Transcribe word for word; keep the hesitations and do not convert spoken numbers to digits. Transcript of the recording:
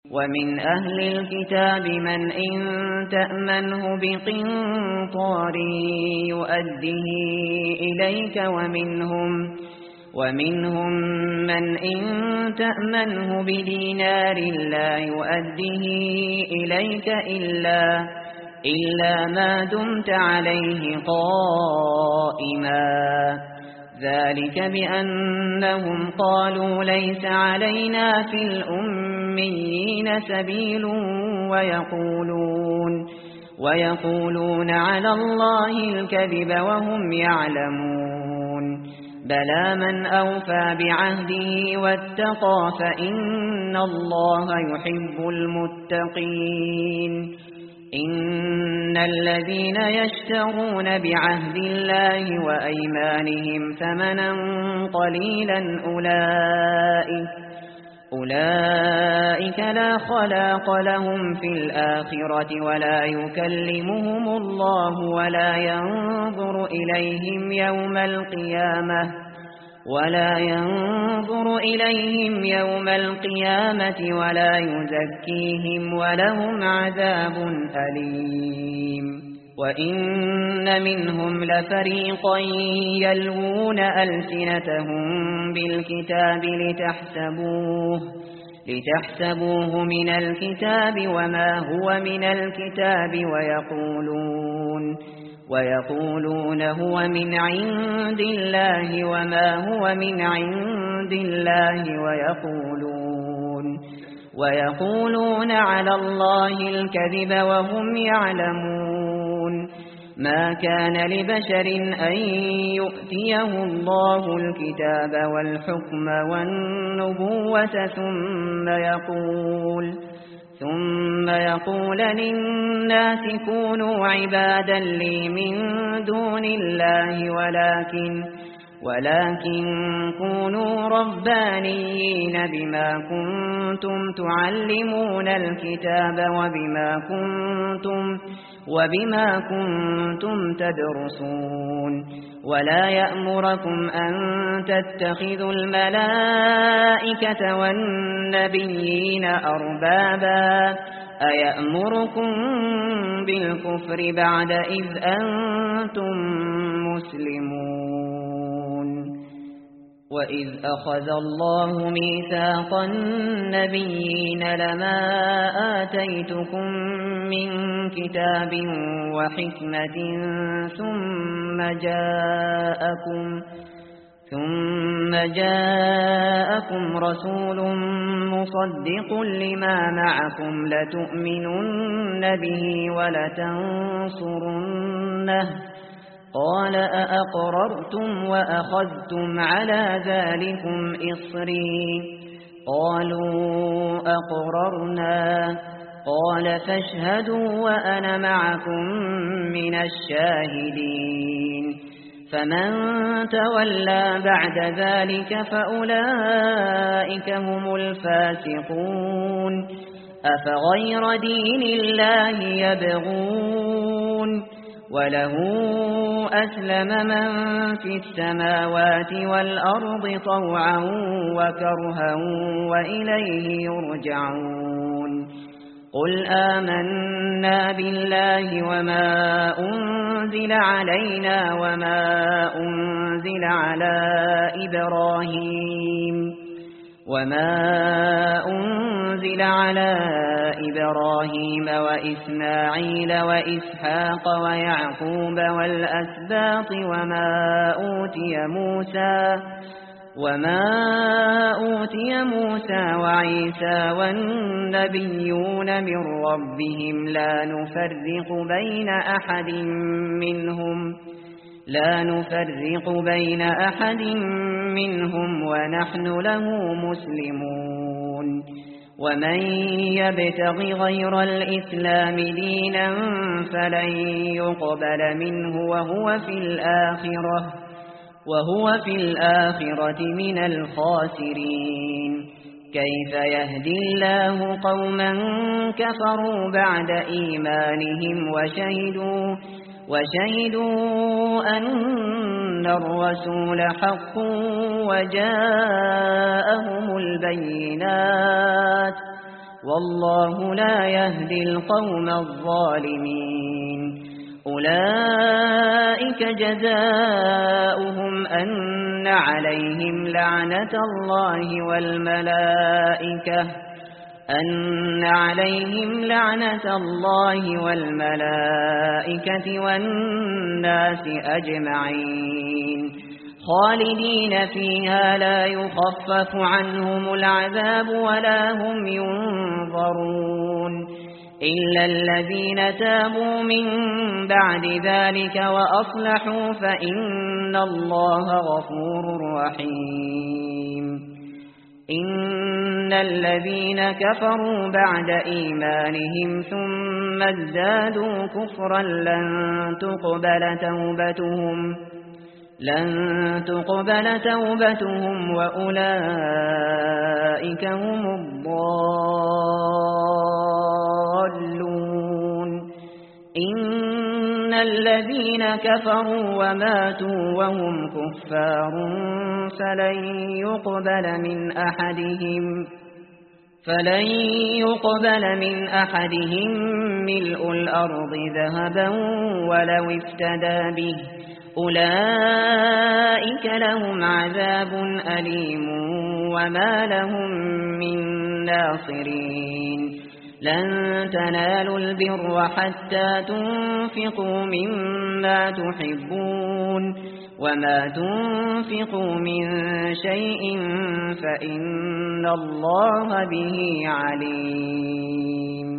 ومن أهل الكتاب من إن تأمنه بقنطار يؤده إليك ومنهم ومنهم من إن تأمنه بدينار لا يؤده إليك إلا إلا ما دمت عليه قائما ذلك بأنهم قالوا ليس علينا في الأميين سبيل ويقولون ويقولون على الله الكذب وهم يعلمون بلى من أوفى بعهده واتقى فإن الله يحب المتقين إن الذين يشترون بعهد الله وأيمانهم ثمنا قليلا أولئك أولئك لا خلاق لهم في الآخرة ولا يكلمهم الله ولا ينظر إليهم يوم القيامة ولا ينظر إليهم يوم القيامة ولا يزكيهم ولهم عذاب أليم وإن منهم لفريقا يلوون ألسنتهم بالكتاب لتحسبوه لتحسبوه من الكتاب وما هو من الكتاب ويقولون ويقولون هو من عند الله وما هو من عند الله ويقولون ويقولون على الله الكذب وهم يعلمون ما كان لبشر أن يؤتيه الله الكتاب والحكم والنبوة ثم يقول ثم يقول للناس كونوا عبادا لي من دون الله ولكن ولكن كونوا ربانيين بما كنتم تعلمون الكتاب وبما كنتم وبما كنتم تدرسون ولا يأمركم أن تتخذوا الملائكة والنبيين أربابا أيأمركم بالكفر بعد إذ أنتم مسلمون وإذ أخذ الله ميثاق النبيين لما آتيتكم من كتاب وحكمة ثم جاءكم ثم جاءكم رسول مصدق لما معكم لتؤمنن به ولتنصرنه قال أأقررتم وأخذتم على ذلكم إصري قالوا أقررنا قال فاشهدوا وأنا معكم من الشاهدين فمن تولى بعد ذلك فأولئك هم الفاسقون أفغير دين الله يبغون وله أسلم من في السماوات والأرض طوعا وكرها وإليه يرجعون قل آمنا بالله وما أنزل علينا وما أنزل على إبراهيم وما أنزل على إبراهيم وإسماعيل وإسحاق ويعقوب والأسباط وما أوتي موسى وما أوتي موسى وعيسى والنبيون من ربهم لا نفرق بين أحد منهم لا نفرق بين أحد منهم ونحن له مسلمون ومن يبتغ غير الإسلام دينا فلن يقبل منه وهو في الآخرة وهو في الآخرة من الخاسرين كيف يهدي الله قوما كفروا بعد إيمانهم وشهدوا وشهدوا أن الرسول حق وجاءهم البينات والله لا يهدي القوم الظالمين أولئك جزاؤهم أن عليهم لعنة الله والملائكة أن عليهم لعنة الله والملائكة والناس أجمعين خالدين فيها لا يخفف عنهم العذاب ولا هم ينظرون إلا الذين تابوا من بعد ذلك وأصلحوا فإن الله غفور رحيم إن الذين كفروا بعد إيمانهم ثم ازدادوا كفرا لن تقبل توبتهم لن تقبل توبتهم وأولئك هم الضالون إن الذين كفروا وماتوا وهم كفار فلن يقبل من أحدهم فلن يقبل من أحدهم ملء الأرض ذهبا ولو افتدى به أولئك لهم عذاب أليم وما لهم من ناصرين لن تنالوا البر حتى تنفقوا مما تحبون وما تنفقوا من شيء فإن الله به عليم